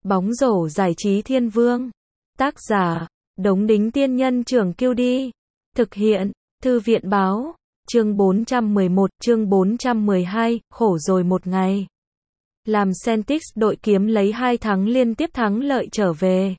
Bóng rổ giải trí thiên vương. Tác giả, Đống Đính Tiên Nhân Trưởng Kiêu Đi. Thực hiện, Thư viện Báo. Chương 411, chương 412, khổ rồi một ngày. Làm Celtics đội kiếm lấy 2 thắng liên tiếp thắng lợi trở về.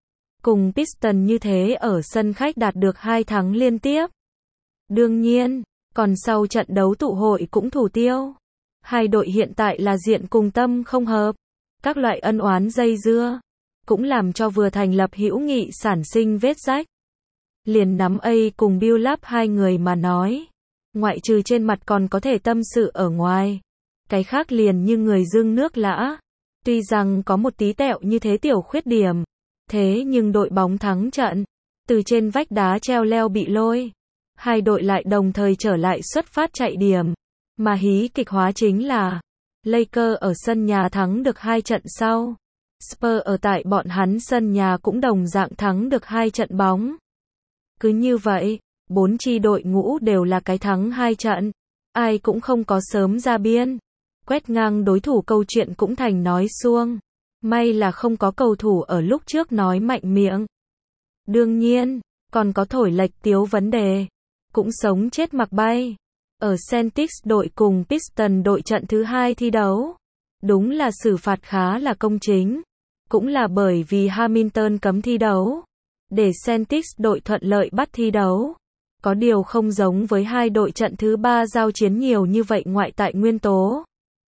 Cùng Pistons như thế ở sân khách đạt được 2 thắng liên tiếp. Đương nhiên, còn sau trận đấu tụ hội cũng thủ tiêu. Hai đội hiện tại là diện cùng tâm không hợp. Các loại ân oán dây dưa, cũng làm cho vừa thành lập hữu nghị sản sinh vết rách. Liền nắm A cùng Bill Lap hai người mà nói. Ngoại trừ trên mặt còn có thể tâm sự ở ngoài. Cái khác liền như người dưng nước lã. Tuy rằng có một tí tẹo như thế tiểu khuyết điểm. Thế nhưng đội bóng thắng trận. Từ trên vách đá treo leo bị lôi. Hai đội lại đồng thời trở lại xuất phát chạy điểm. Mà hí kịch hóa chính là Lakers ở sân nhà thắng được 2 trận sau. Spurs ở tại bọn hắn sân nhà cũng đồng dạng thắng được 2 trận bóng. Cứ như vậy, 4 chi đội ngũ đều là cái thắng 2 trận. Ai cũng không có sớm ra biên. Quét ngang đối thủ câu chuyện cũng thành nói suông. May là không có cầu thủ ở lúc trước nói mạnh miệng. Đương nhiên, còn có thổi lệch tiếu vấn đề. Cũng sống chết mặc bay. Ở Celtics đội cùng Pistons đội trận thứ 2 thi đấu. Đúng là xử phạt khá là công chính. Cũng là bởi vì Hamilton cấm thi đấu. Để Celtics đội thuận lợi bắt thi đấu. Có điều không giống với hai đội trận thứ 3 giao chiến nhiều như vậy ngoại tại nguyên tố.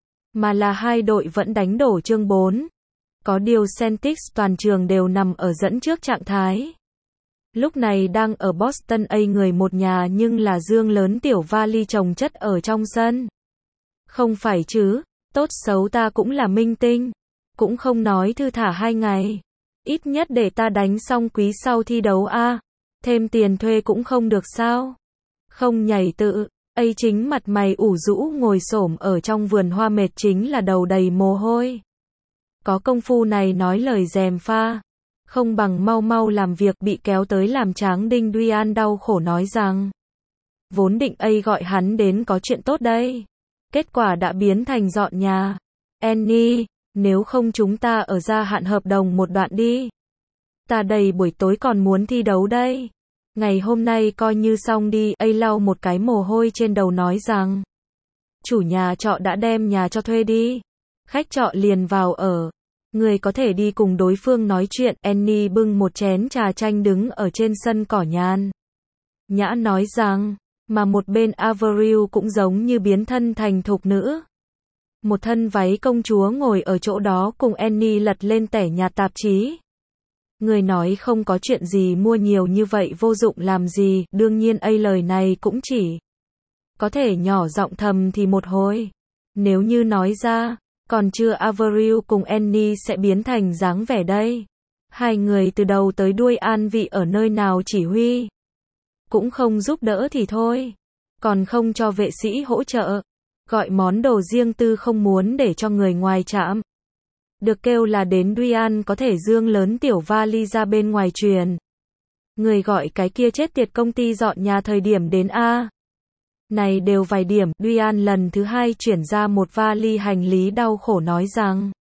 Mà là hai đội vẫn đánh đổ chương 4. Có điều Celtics toàn trường đều nằm ở dẫn trước trạng thái. Lúc này đang ở Boston A người một nhà nhưng là dương lớn tiểu vali chồng chất ở trong sân. Không phải chứ, tốt xấu ta cũng là minh tinh. Cũng không nói thư thả 2 ngày. Ít nhất để ta đánh xong quý sau thi đấu a. Thêm tiền thuê cũng không được sao. Không nhảy tự, A chính mặt mày ủ rũ ngồi xổm ở trong vườn hoa mệt chính là đầu đầy mồ hôi. Có công phu này nói lời gièm pha. Không bằng mau mau làm việc bị kéo tới làm tráng đinh Duan đau khổ nói rằng. Vốn định A gọi hắn đến có chuyện tốt đây. Kết quả đã biến thành dọn nhà. Annie, nếu không chúng ta ở gia hạn hợp đồng một đoạn đi. Ta đầy buổi tối còn muốn thi đấu đây. Ngày hôm nay coi như xong đi. A lau một cái mồ hôi trên đầu nói rằng. Chủ nhà trọ đã đem nhà cho thuê đi. Khách trọ liền vào ở. Người có thể đi cùng đối phương nói chuyện. Annie bưng một chén trà chanh đứng ở trên sân cỏ nhàn nhã nói rằng, mà một bên Avril cũng giống như biến thân thành thục nữ. Một thân váy công chúa ngồi ở chỗ đó cùng Annie lật lên tẻ nhạt tạp chí. Người nói không có chuyện gì mua nhiều như vậy vô dụng làm gì, đương nhiên A lời này cũng chỉ có thể nhỏ giọng thầm thì một hồi. Nếu như nói ra, còn chưa Avril cùng Annie sẽ biến thành dáng vẻ đây. Hai người từ đầu tới đuôi an vị ở nơi nào chỉ huy. Cũng không giúp đỡ thì thôi. Còn không cho vệ sĩ hỗ trợ. Gọi món đồ riêng tư không muốn để cho người ngoài chạm. Được kêu là đến Duan có thể dương lớn tiểu vali ra bên ngoài truyền. Người gọi cái kia chết tiệt công ty dọn nhà thời điểm đến A. Này đều vài điểm, Duan lần thứ 2 chuyển ra một vali hành lý đau khổ nói rằng.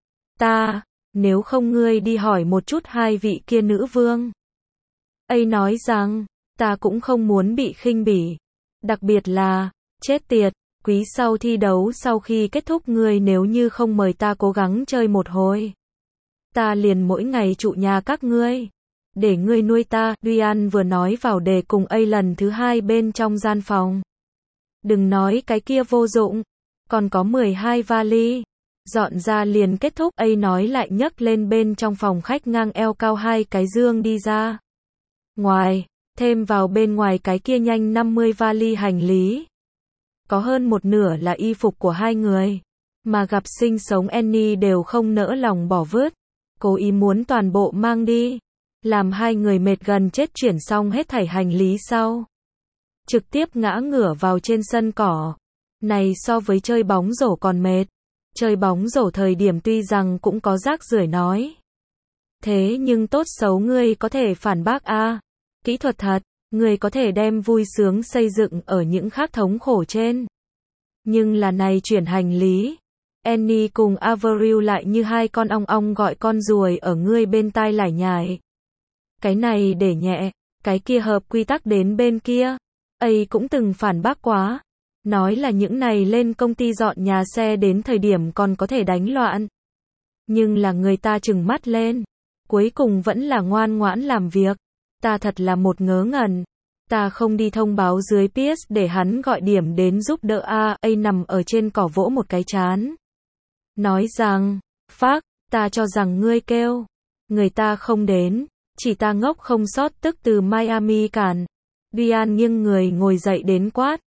Nếu không ngươi đi hỏi một chút hai vị kia nữ vương. A nói rằng, ta cũng không muốn bị khinh bỉ. Đặc biệt là, chết tiệt, quý sau thi đấu sau khi kết thúc ngươi nếu như không mời ta cố gắng chơi một hồi. Ta liền mỗi ngày trụ nhà các ngươi. Để ngươi nuôi ta, Duan vừa nói vào đề cùng A lần thứ 2 bên trong gian phòng. Đừng nói cái kia vô dụng. Còn có 12 vali. Dọn ra liền kết thúc. A nói lại nhấc lên bên trong phòng khách ngang eo cao 2 cái dương đi ra. Ngoài, thêm vào bên ngoài cái kia nhanh 50 vali hành lý. Có hơn một nửa là y phục của hai người. Mà gặp sinh sống Annie đều không nỡ lòng bỏ vứt. Cố ý muốn toàn bộ mang đi. Làm hai người mệt gần chết chuyển xong hết thảy hành lý sau. Trực tiếp ngã ngửa vào trên sân cỏ. Này so với chơi bóng rổ còn mệt. Chơi bóng rổ thời điểm tuy rằng cũng có rác rưởi nói. Thế nhưng tốt xấu ngươi có thể phản bác a. Kỹ thuật thật, ngươi có thể đem vui sướng xây dựng ở những khác thống khổ trên. Nhưng là này chuyển hành lý. Annie cùng Avril lại như hai con ong ong gọi con ruồi ở ngươi bên tai lải nhải. Cái này để nhẹ, cái kia hợp quy tắc đến bên kia. Ấy cũng từng phản bác quá. Nói là những này lên công ty dọn nhà xe đến thời điểm còn có thể đánh loạn. Nhưng là người ta trừng mắt lên. Cuối cùng vẫn là ngoan ngoãn làm việc. Ta thật là một ngớ ngẩn. Ta không đi thông báo dưới PS để hắn gọi điểm đến giúp đỡ A nằm ở trên cỏ vỗ một cái chán. Nói rằng, phác, ta cho rằng ngươi kêu. Người ta không đến. Chỉ ta ngốc không sót tức từ Miami cản. Diane nghiêng người ngồi dậy đến quát.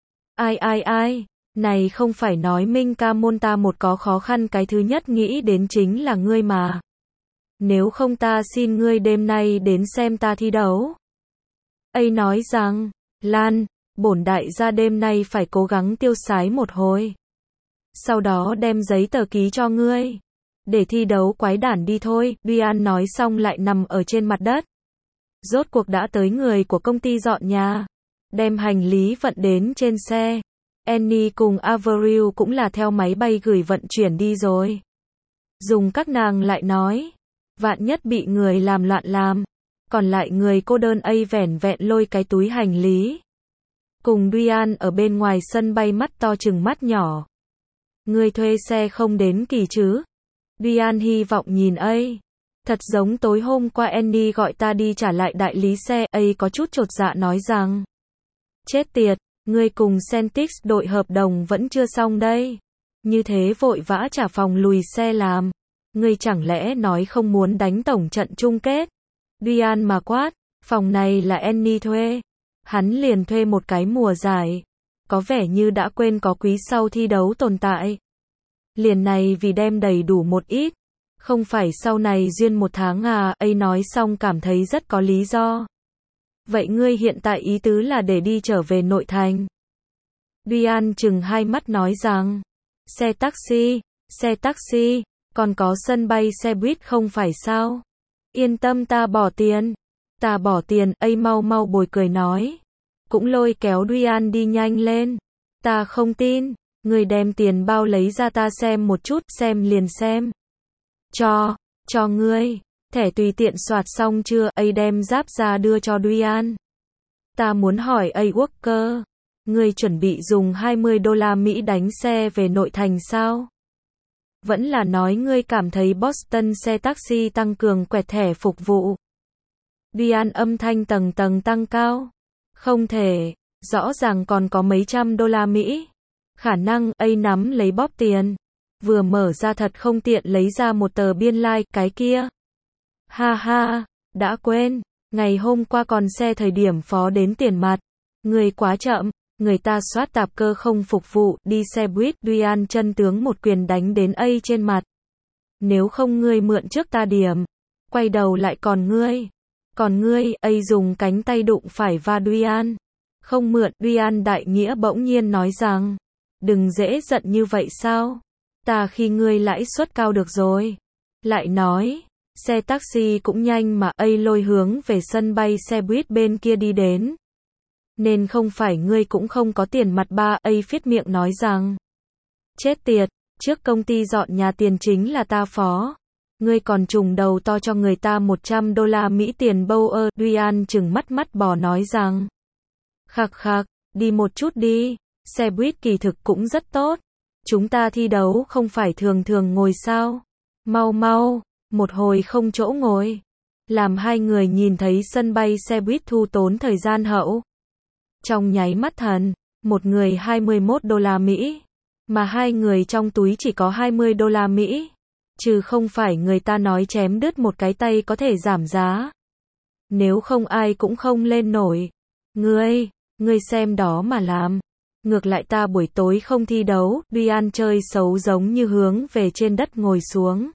Ai, này không phải nói Minh ca môn ta một có khó khăn cái thứ nhất nghĩ đến chính là ngươi mà. Nếu không ta xin ngươi đêm nay đến xem ta thi đấu. Ấy nói rằng, Lan, bổn đại gia đêm nay phải cố gắng tiêu sái một hồi. Sau đó đem giấy tờ ký cho ngươi. Để thi đấu quái đản đi thôi, Diane nói xong lại nằm ở trên mặt đất. Rốt cuộc đã tới người của công ty dọn nhà. Đem hành lý vận đến trên xe. Annie cùng Avril cũng là theo máy bay gửi vận chuyển đi rồi. Dùng các nàng lại nói. Vạn nhất bị người làm loạn làm. Còn lại người cô đơn vẻn vẹn lôi cái túi hành lý. Cùng Diane ở bên ngoài sân bay mắt to chừng mắt nhỏ. Người thuê xe không đến kỳ chứ? Diane hy vọng nhìn thật giống tối hôm qua Annie gọi ta đi trả lại đại lý xe, có chút chột dạ nói rằng. Chết tiệt, ngươi cùng Centix đội hợp đồng vẫn chưa xong đây. Như thế vội vã trả phòng lùi xe làm. Ngươi chẳng lẽ nói không muốn đánh tổng trận chung kết? Diane mà quát, phòng này là Annie thuê. Hắn liền thuê một cái mùa giải. Có vẻ như đã quên có quý sau thi đấu tồn tại. Liền này vì đem đầy đủ một ít. Không phải sau này duyên một tháng à, nói xong cảm thấy rất có lý do. Vậy ngươi hiện tại ý tứ là để đi trở về nội thành. Diane chừng hai mắt nói rằng, xe taxi, còn có sân bay xe buýt không phải sao? Yên tâm ta bỏ tiền, mau mau bồi cười nói. Cũng lôi kéo Diane đi nhanh lên. Ta không tin, ngươi đem tiền bao lấy ra ta xem một chút, xem liền xem. Cho ngươi, thẻ tùy tiện soạt xong chưa, đem giáp ra đưa cho Diane. Ta muốn hỏi Walker, ngươi chuẩn bị dùng $20 đánh xe về nội thành sao? Vẫn là nói ngươi cảm thấy Boston xe taxi tăng cường quẹt thẻ phục vụ. Diane âm thanh tầng tầng tăng cao. Không thể, rõ ràng còn có mấy $100. Khả năng nắm lấy bóp tiền. Vừa mở ra thật không tiện lấy ra một tờ biên lai, cái kia. Ha, đã quên, ngày hôm qua còn xe thời điểm phó đến tiền mặt. Người quá chậm, người ta soát tạp cơ không phục vụ, đi xe buýt, Diane chân tướng một quyền đánh đến trên mặt. Nếu không ngươi mượn trước ta điểm. Quay đầu lại còn ngươi, dùng cánh tay đụng phải va Diane. Không mượn, Diane đại nghĩa bỗng nhiên nói rằng. Đừng dễ giận như vậy sao? Ta khi ngươi lãi suất cao được rồi. Lại nói, xe taxi cũng nhanh mà lôi hướng về sân bay xe buýt bên kia đi đến. Nên không phải ngươi cũng không có tiền mặt ba, phiết miệng nói rằng. Chết tiệt, trước công ty dọn nhà tiền chính là ta phó. Ngươi còn trùng đầu to cho người ta $100 tiền bâu Diane chừng mắt bò nói rằng. Khạc, đi một chút đi, xe buýt kỳ thực cũng rất tốt. Chúng ta thi đấu không phải thường ngồi sao? Mau, một hồi không chỗ ngồi. Làm hai người nhìn thấy sân bay xe buýt thu tốn thời gian hậu. Trong nháy mắt thần, một người $21, mà hai người trong túi chỉ có $20. Chứ không phải người ta nói chém đứt một cái tay có thể giảm giá. Nếu không ai cũng không lên nổi. Ngươi xem đó mà làm. Ngược lại ta buổi tối không thi đấu, Diane chơi xấu giống như hướng về trên đất ngồi xuống.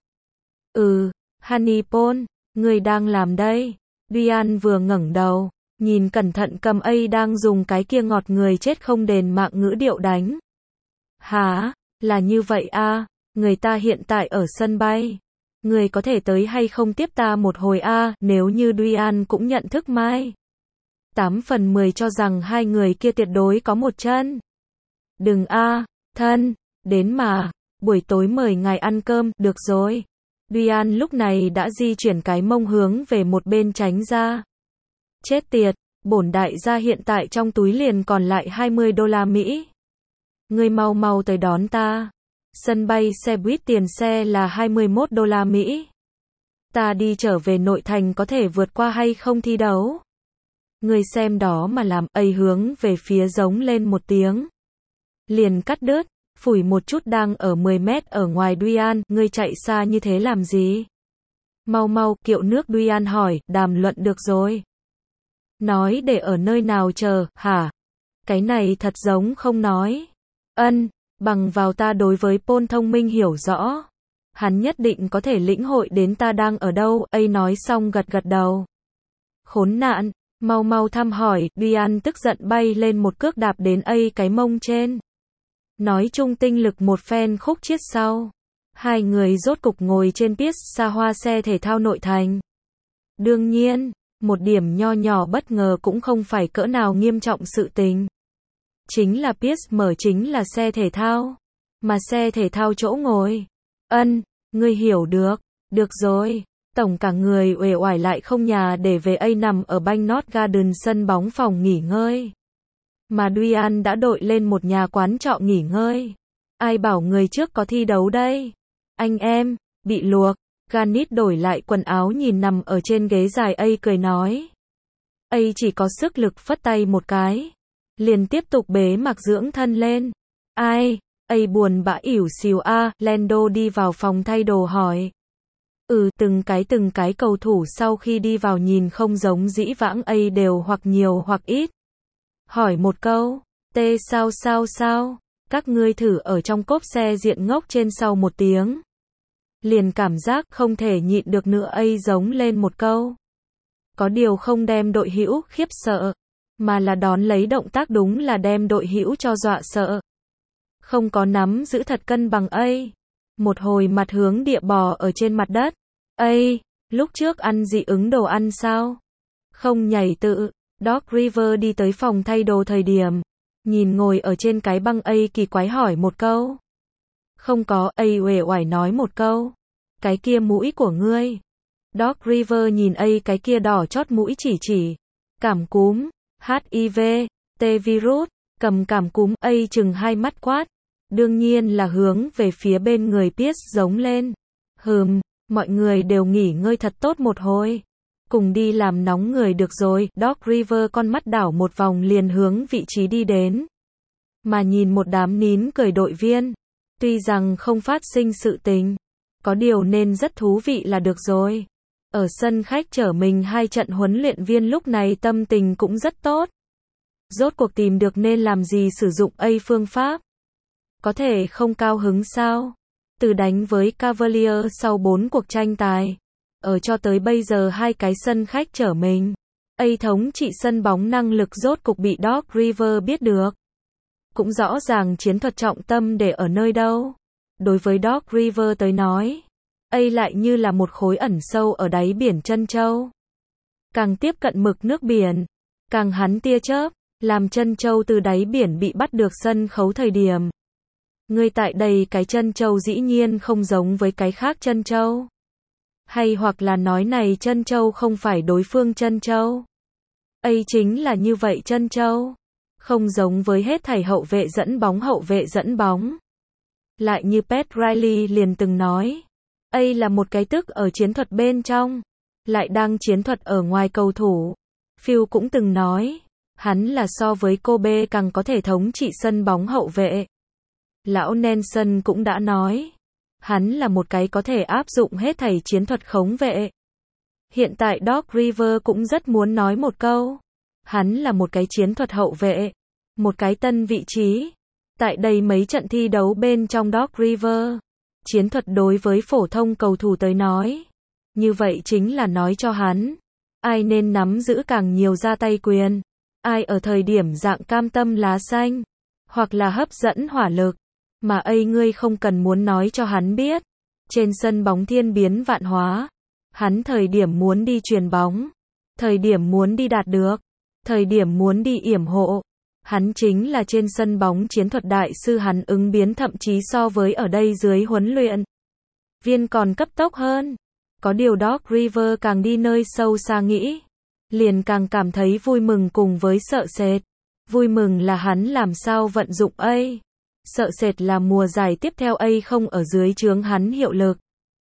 Honeypot, ngươi đang làm đây? Diane vừa ngẩng đầu, nhìn cẩn thận cầm đang dùng cái kia ngọt người chết không đền mạng ngữ điệu đánh. Hả, là như vậy à, người ta hiện tại ở sân bay. Người có thể tới hay không tiếp ta một hồi nếu như Diane cũng nhận thức Mai. 8/10 cho rằng hai người kia tuyệt đối có một chân. Đừng thân, đến mà. buổi tối mời ngài ăn cơm, được rồi. Duyan lúc này đã di chuyển cái mông hướng về một bên tránh ra. Chết tiệt, bổn đại gia hiện tại trong túi liền còn lại 20 đô la Mỹ. Ngươi mau mau tới đón ta. Sân bay xe buýt tiền xe là 21 đô la Mỹ. Ta đi trở về nội thành có thể vượt qua hay không thi đấu? Ngươi xem đó mà làm, ấy hướng về phía giống lên một tiếng. Liền cắt đứt, phủi một chút đang ở 10 mét ở ngoài Duyan, ngươi chạy xa như thế làm gì? Mau mau, kiệu nước Duyan hỏi, đàm luận được rồi. Nói để ở nơi nào chờ, hả? Cái này thật giống không nói. Bằng vào ta đối với Paul thông minh hiểu rõ. Hắn nhất định có thể lĩnh hội đến ta đang ở đâu, ấy nói xong gật gật đầu. Khốn nạn, mau mau thăm hỏi, Duyan tức giận bay lên một cước đạp đến ấy cái mông trên. Nói chung tinh lực một phen khúc chiết sau. Hai người rốt cục ngồi trên piste xa hoa xe thể thao nội thành. Đương nhiên, một điểm nho nhỏ bất ngờ cũng không phải cỡ nào nghiêm trọng sự tình. Chính là piste mở chính là xe thể thao. Mà xe thể thao chỗ ngồi. Ngươi hiểu được. Được rồi. Tổng cả người uể oải lại không nhà để về A nằm ở Bancroft Garden sân bóng phòng nghỉ ngơi. Mà Duyan đã đội lên một nhà quán trọ nghỉ ngơi. Ai bảo người trước có thi đấu đây? Anh em, bị luộc. Ganit đổi lại quần áo nhìn nằm ở trên ghế dài A cười nói. A chỉ có sức lực phất tay một cái. Liền tiếp tục bế mặc dưỡng thân lên. Ai? A buồn bã ỉu xìu Lando đi vào phòng thay đồ hỏi. Từng cái cầu thủ sau khi đi vào nhìn không giống dĩ vãng A đều hoặc nhiều hoặc ít. Hỏi một câu, sao? Các ngươi thử ở trong cốp xe diện ngốc trên sau một tiếng. Liền cảm giác không thể nhịn được nữa A giống lên một câu. Có điều không đem đội hữu khiếp sợ, mà là đón lấy động tác đúng là đem đội hữu cho dọa sợ. Không có nắm giữ thật cân bằng A. Một hồi mặt hướng địa bò ở trên mặt đất. A, lúc trước ăn dị ứng đồ ăn sao? Không nhảy tự. Doc River đi tới phòng thay đồ thời điểm. Nhìn ngồi ở trên cái băng A kỳ quái hỏi một câu. Không có, A uể oải nói một câu. Cái kia mũi của ngươi. Doc River nhìn A cái kia đỏ chót mũi chỉ. Cảm cúm, HIV, T virus, cầm cảm cúm A chừng hai mắt quát. Đương nhiên là hướng về phía bên người Pierce giống lên. Mọi người đều nghỉ ngơi thật tốt một hồi. Cùng đi làm nóng người được rồi. Doc River con mắt đảo một vòng liền hướng vị trí đi đến. Mà nhìn một đám nín cười đội viên. Tuy rằng không phát sinh sự tình. Có điều nên rất thú vị là được rồi. Ở sân khách chở mình hai trận huấn luyện viên lúc này tâm tình cũng rất tốt. Rốt cuộc tìm được nên làm gì sử dụng A phương pháp. Có thể không cao hứng sao? Từ đánh với Cavaliers sau 4 cuộc tranh tài. Ở cho tới bây giờ hai cái sân khách chở mình. A thống trị sân bóng năng lực rốt cục bị Doc River biết được. Cũng rõ ràng chiến thuật trọng tâm để ở nơi đâu. Đối với Doc River tới nói. A lại như là một khối ẩn sâu ở đáy biển Trân Châu. Càng tiếp cận mực nước biển. Càng hắn tia chớp. Làm Trân Châu từ đáy biển bị bắt được sân khấu thời điểm. Ngươi tại đây cái Trân Châu dĩ nhiên không giống với cái khác Trân Châu. Hay hoặc là nói này Trân Châu không phải đối phương Trân Châu. A chính là như vậy Trân Châu. Không giống với hết thảy hậu vệ dẫn bóng. Lại như Pat Riley liền từng nói. A là một cái tức ở chiến thuật bên trong. Lại đang chiến thuật ở ngoài cầu thủ. Phil cũng từng nói. Hắn là so với Kobe càng có thể thống trị sân bóng hậu vệ. Lão Nelson cũng đã nói. Hắn là một cái có thể áp dụng hết thảy chiến thuật khống vệ. Hiện tại Doc River cũng rất muốn nói một câu. Hắn là một cái chiến thuật hậu vệ. Một cái tân vị trí. Tại đây mấy trận thi đấu bên trong Doc River. Chiến thuật đối với phổ thông cầu thủ tới nói. Như vậy chính là nói cho hắn. Ai nên nắm giữ càng nhiều ra tay quyền. Ai ở thời điểm dạng cam tâm lá xanh. Hoặc là hấp dẫn hỏa lực. Mà A ngươi không cần muốn nói cho hắn biết. Trên sân bóng thiên biến vạn hóa. Hắn thời điểm muốn đi chuyền bóng. Thời điểm muốn đi đạt được. Thời điểm muốn đi yểm hộ. Hắn chính là trên sân bóng chiến thuật đại sư, hắn ứng biến thậm chí so với ở đây dưới huấn luyện viên còn cấp tốc hơn. Có điều Doc Rivers càng đi nơi sâu xa nghĩ, liền càng cảm thấy vui mừng cùng với sợ sệt. Vui mừng là hắn làm sao vận dụng A. Sợ sệt là mùa giải tiếp theo A không ở dưới trướng hắn hiệu lực.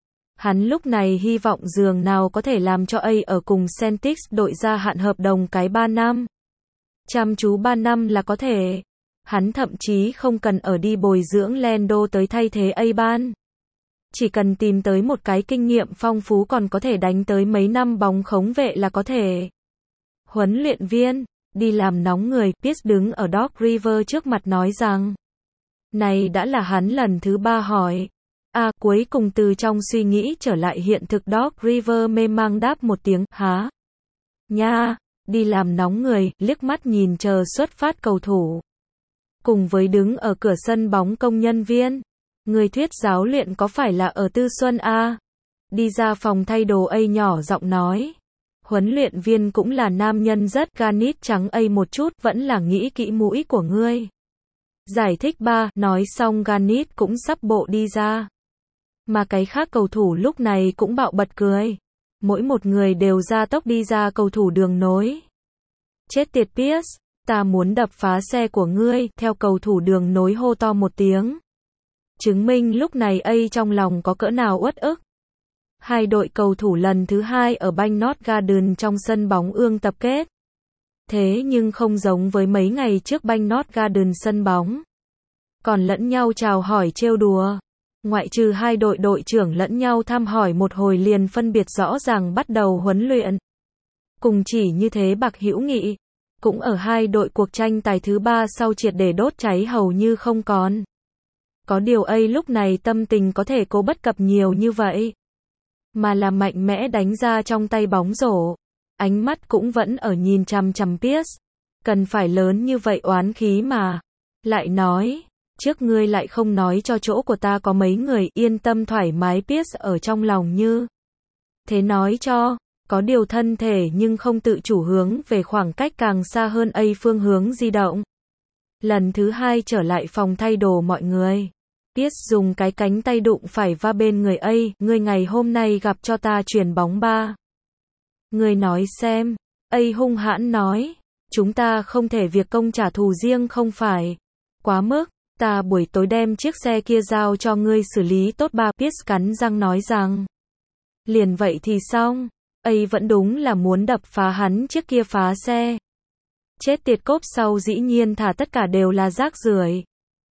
Hắn lúc này hy vọng dường nào có thể làm cho A ở cùng Celtics đội gia hạn hợp đồng cái 3 năm. Chăm chú 3 năm là có thể. Hắn thậm chí không cần ở đi bồi dưỡng Lando tới thay thế A ban. Chỉ cần tìm tới một cái kinh nghiệm phong phú còn có thể đánh tới mấy năm bóng khống vệ là có thể. Huấn luyện viên, đi làm nóng người, Pierce đứng ở Doc Rivers trước mặt nói rằng. Này đã là hắn lần thứ 3 hỏi. Cuối cùng từ trong suy nghĩ trở lại hiện thực, Doc Rivers mê mang đáp một tiếng, hả? Nha, đi làm nóng người, liếc mắt nhìn chờ xuất phát cầu thủ. Cùng với đứng ở cửa sân bóng công nhân viên. Người thuyết giáo luyện có phải là ở Tư Xuân A? Đi ra phòng thay đồ A nhỏ giọng nói. Huấn luyện viên cũng là nam nhân rất ganit trắng A một chút, vẫn là nghĩ kỹ mũi của ngươi. Giải thích 3, nói xong ganit cũng sắp bộ đi ra. Mà cái khác cầu thủ lúc này cũng bạo bật cười. Mỗi một người đều ra tốc đi ra cầu thủ đường nối. Chết tiệt Pierce, ta muốn đập phá xe của ngươi, theo cầu thủ đường nối hô to một tiếng. Chứng minh lúc này A trong lòng có cỡ nào uất ức. Hai đội cầu thủ lần thứ 2 ở Banknote Garden trong sân bóng ương tập kết. Thế nhưng không giống với mấy ngày trước Banknote Garden sân bóng. Còn lẫn nhau chào hỏi trêu đùa. Ngoại trừ hai đội đội trưởng lẫn nhau thăm hỏi một hồi liền phân biệt rõ ràng bắt đầu huấn luyện. Cùng chỉ như thế bạc hữu nghị. Cũng ở hai đội cuộc tranh tài thứ 3 sau triệt để đốt cháy hầu như không còn. Có điều A lúc này tâm tình có thể cố bất cập nhiều như vậy. Mà là mạnh mẽ đánh ra trong tay bóng rổ. Ánh mắt cũng vẫn ở nhìn chằm chằm Pierce. Cần phải lớn như vậy oán khí mà. Lại nói, trước ngươi lại không nói cho chỗ của ta có mấy người, yên tâm thoải mái Pierce ở trong lòng như. Thế nói cho, có điều thân thể nhưng không tự chủ hướng về khoảng cách càng xa hơn A phương hướng di động. Lần thứ 2 trở lại phòng thay đồ mọi người. Pierce dùng cái cánh tay đụng phải va bên người A, ngươi ngày hôm nay gặp cho ta chuyền bóng 3. Ngươi nói xem. A hung hãn nói. Chúng ta không thể việc công trả thù riêng không phải. Quá mức, ta buổi tối đem chiếc xe kia giao cho ngươi xử lý tốt 3. Pierce cắn răng nói rằng. Liền vậy thì xong. A vẫn đúng là muốn đập phá hắn chiếc kia phá xe. Chết tiệt cốp sau dĩ nhiên thả tất cả đều là rác rưởi.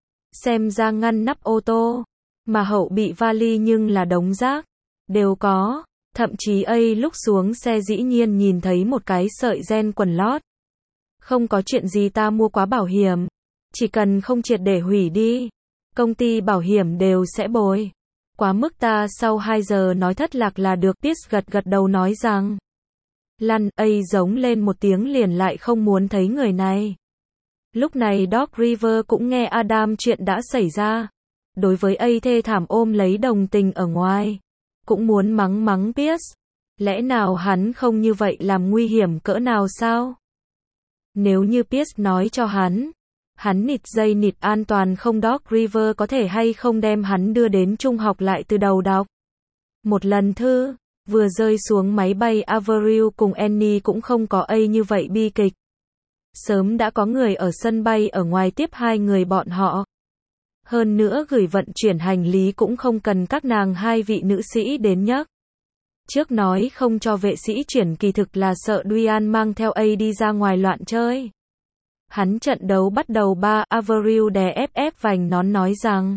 Xem ra ngăn nắp ô tô, mà hậu bị vali nhưng là đống rác. Đều có, thậm chí A lúc xuống xe dĩ nhiên nhìn thấy một cái sợi ren quần lót. Không có chuyện gì ta mua quá bảo hiểm. Chỉ cần không triệt để hủy đi. Công ty bảo hiểm đều sẽ bồi. Quá mức ta sau 2 giờ nói thất lạc là được. Pierce gật gật đầu nói rằng. Lăn, A giống lên một tiếng liền lại không muốn thấy người này. Lúc này Doc Rivers cũng nghe Adam chuyện đã xảy ra. Đối với A thê thảm ôm lấy đồng tình ở ngoài. Cũng muốn mắng Pierce. Lẽ nào hắn không như vậy làm nguy hiểm cỡ nào sao? Nếu như Pierce nói cho hắn nịt dây nịt an toàn không, Doc Rivers có thể hay không đem hắn đưa đến trung học lại từ đầu đọc. Một lần thư, vừa rơi xuống máy bay Avril cùng Annie cũng không có A như vậy bi kịch. Sớm đã có người ở sân bay ở ngoài tiếp hai người bọn họ. Hơn nữa gửi vận chuyển hành lý cũng không cần các nàng hai vị nữ sĩ đến nhắc. Trước nói không cho vệ sĩ chuyển kỳ thực là sợ Duyan mang theo A đi ra ngoài loạn chơi. Hắn trận đấu bắt đầu 3, Avril đè ép vành nón nói rằng.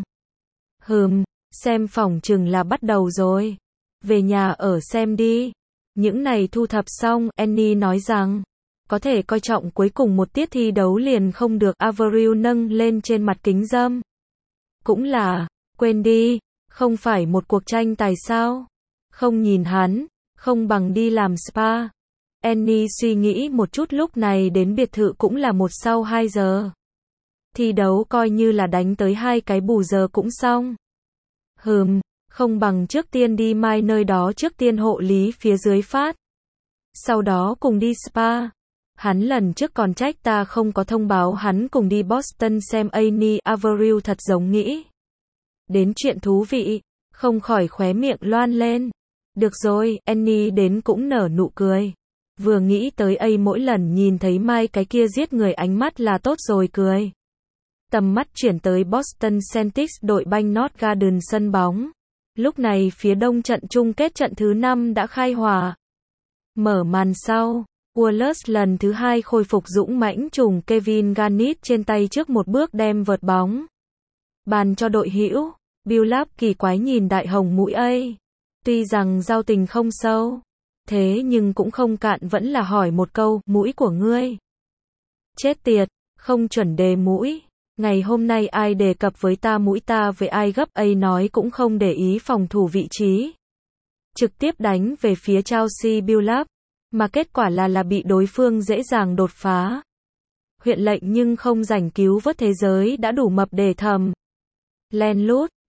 Xem phỏng chừng là bắt đầu rồi. Về nhà ở xem đi. Những này thu thập xong, Annie nói rằng. Có thể coi trọng cuối cùng một tiết thi đấu liền không được. Avril nâng lên trên mặt kính râm. Cũng là, quên đi, không phải một cuộc tranh tài sao? Không nhìn hắn, không bằng đi làm spa. Annie suy nghĩ một chút, lúc này đến biệt thự cũng là một sau 2 giờ. Thi đấu coi như là đánh tới 2 cái bù giờ cũng xong. Không bằng trước tiên đi mai nơi đó trước tiên hộ lý phía dưới phát. Sau đó cùng đi spa. Hắn lần trước còn trách ta không có thông báo hắn cùng đi Boston xem Annie Avril, thật giống nghĩ đến chuyện thú vị, không khỏi khóe miệng loan lên. Được rồi, Annie đến cũng nở nụ cười. Vừa nghĩ tới mỗi lần nhìn thấy Mai cái kia giết người ánh mắt là tốt rồi cười. Tầm mắt chuyển tới Boston Celtics đội banh North Garden sân bóng. Lúc này phía đông trận chung kết trận thứ 5 đã khai hỏa. Mở màn sau, Wallace lần thứ 2 khôi phục dũng mãnh trùng Kevin Garnett trên tay trước một bước đem vợt bóng bàn cho đội hữu. Billups kỳ quái nhìn đại hồng mũi ấy. Tuy rằng giao tình không sâu, thế nhưng cũng không cạn, vẫn là hỏi một câu, mũi của ngươi. Chết tiệt, không chuẩn đề mũi. Ngày hôm nay ai đề cập với ta mũi ta với ai gấp nói cũng không để ý phòng thủ vị trí. Trực tiếp đánh về phía Chelsea Billups, mà kết quả là bị đối phương dễ dàng đột phá. Huyện lệnh nhưng không rảnh cứu vớt, thế giới đã đủ mập để thầm len lút.